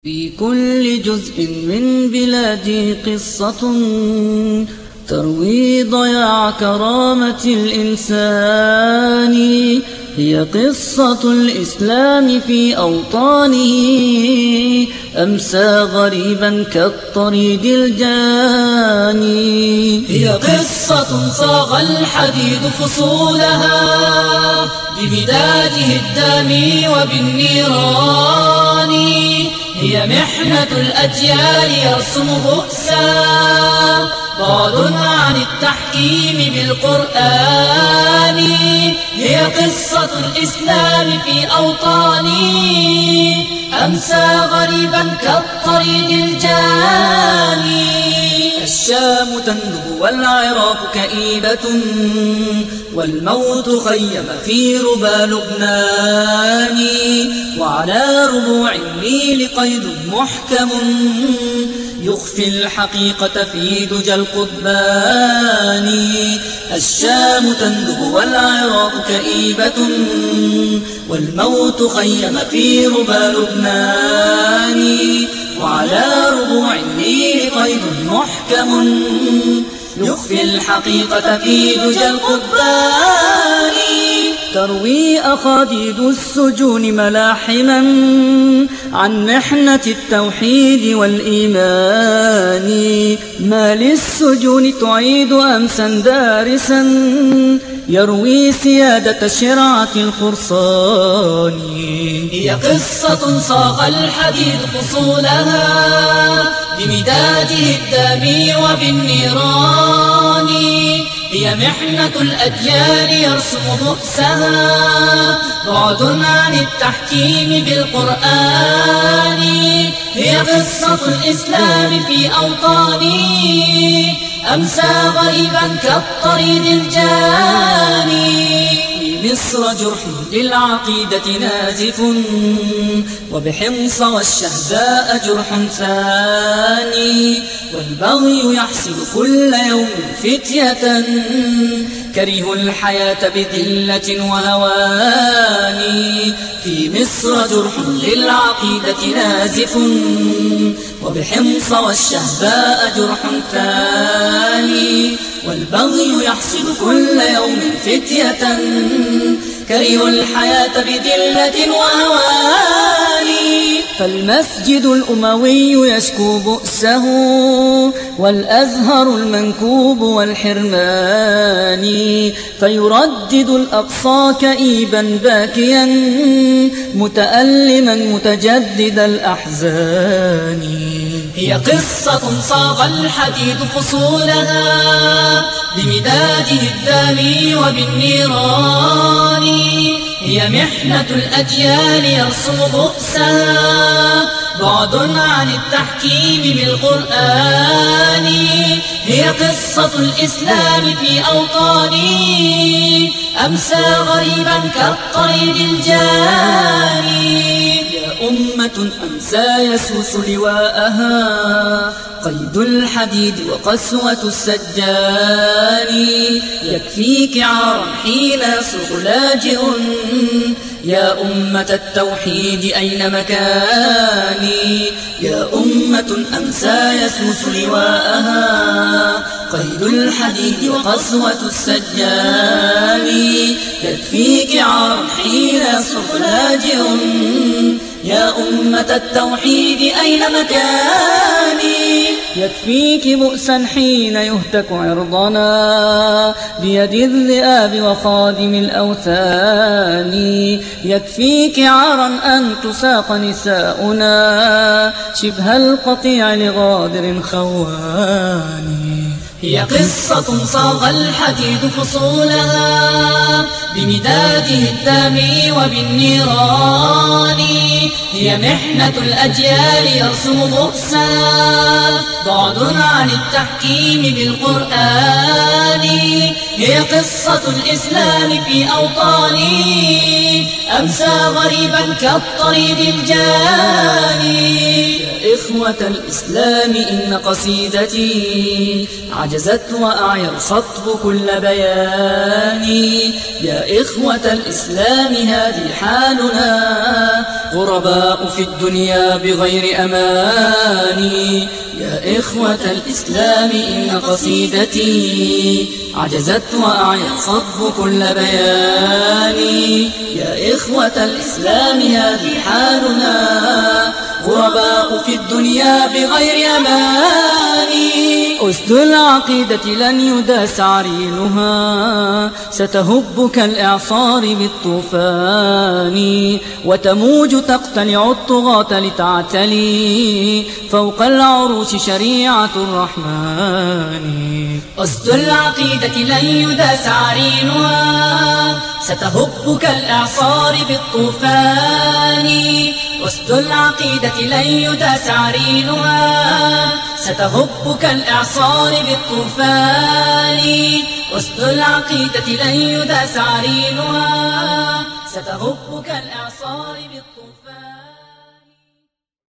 في كل جزء من بلادي قصة تروي ضياع كرامة الإنسان. هي قصة الإسلام في أوطانه، أمسى غريبا كالطريد الجاني. هي قصة صاغ الحديد فصولها بمداده الدامي وبالنيران. هي محنة الأجيال يرسم بؤسا بعد عن التحكيم بالقرآن. هي قصة الإسلام في أوطاني، أمسى غريبا كالطريد الجاني. الشام تندب والعراق كئيبة، والموت خيم في ربى لبنان. وعلى ربوع النيل قيد محكم يخفي الحقيقة في دجى القضبان. الشام تندب والعراق كئيبة، والموت خيم في ربى لبنان. وعلى ربوع النيل قيد محكم يخفي الحقيقة في دجى القضبان. تروي أخاديد السجون ملاحما عن محنة التوحيد والإيمان. ما للسجون تعيد أمسا دارسا يروي سيادة شرعة الخرصان. هي قصة صاغ الحديد فصولها بمداده الدامي وبالنيران. هي محنة الأجيال يرسم بؤسها بعد عن التحكيم بالقرآن. هي قصة الإسلام في أوطاني، أمسى غريبا كالطريد الجاني. مصر جرح للعقيدة نازف، وبحمص والشهداء جرح ثاني. والبغي يحسد كل يوم فتية كرهوا الحياة بذلة وهوان. في مصر جرح للعقيدة نازف، وبحمص والشهداء جرح ثاني. والبغي يحسد كل يوم فتية كرهوا الحياة بذلة وهوان. فالمسجد الأموي يشكو بؤسه، والأزهر المنكوب والحرمان. فيردد الأقصى كئيبا باكيا متألما متجدد الأحزان. هي قصة صاغ الحديد فصولها بمداده الدامي وبالنيران. هي محنة الأجيال يرسم بؤسا بعد عن التحكيم بالقرآن. هي قصة الإسلام في أوطاني، أمسى غريبا كالطريد الجاني. أمة أمسى يسوس لواءها قيد الحديد وقسوة السجان. يكفيك عارا حين يصرخ لاجئ يا أمة التوحيد أين مكاني. يا أمة أمسى يسوس لواءها قيد الحديد وقسوة السجان. يكفيك عارا حين يصرخ لاجئ يا أمة التوحيد أين مكاني. يكفيك بؤسا حين يهتك عرضنا بيد الذئاب وخادم الأوثان. يكفيك عارا أن تساق نساؤنا شبه القطيع لغادر خوان. هي قصة صاغ الحديد فصولها بمداده الدامي وبالنيران. هي محنة الأجيال يرسم بؤسا بعد عن التحكيم بالقرآن. هي قصة الإسلام في أوطاني، أمسى غريبا كالطريد الجاني. إخوة الإسلام إن قصيدتي عجزت وأعيا الخطب كل بياني. يا إخوة الإسلام هذه حالنا، غرباء في الدنيا بغير أماني. يا إخوة الإسلام إن قصيدتي عجزت وأعيا الخطب كل بياني. يا إخوة الإسلام هذه حالنا، غرباء في الدنيا بغير أماني. أسد العقيدة لن يداس عرينها، ستهب كالإعصار بالطوفان، وتموج تقتلع الطغاة لتعتلي فوق العروش شريعة الرحمن. أسد العقيدة لن يداس عرينها، ستهب كالإعصار بالطوفان. أسد العقيدة لن يداس عرينها، ستهب كالإعصار بالطوفان. أسد العقيدة لن يداس عرينها، ستهب كالإعصار بالطوفان.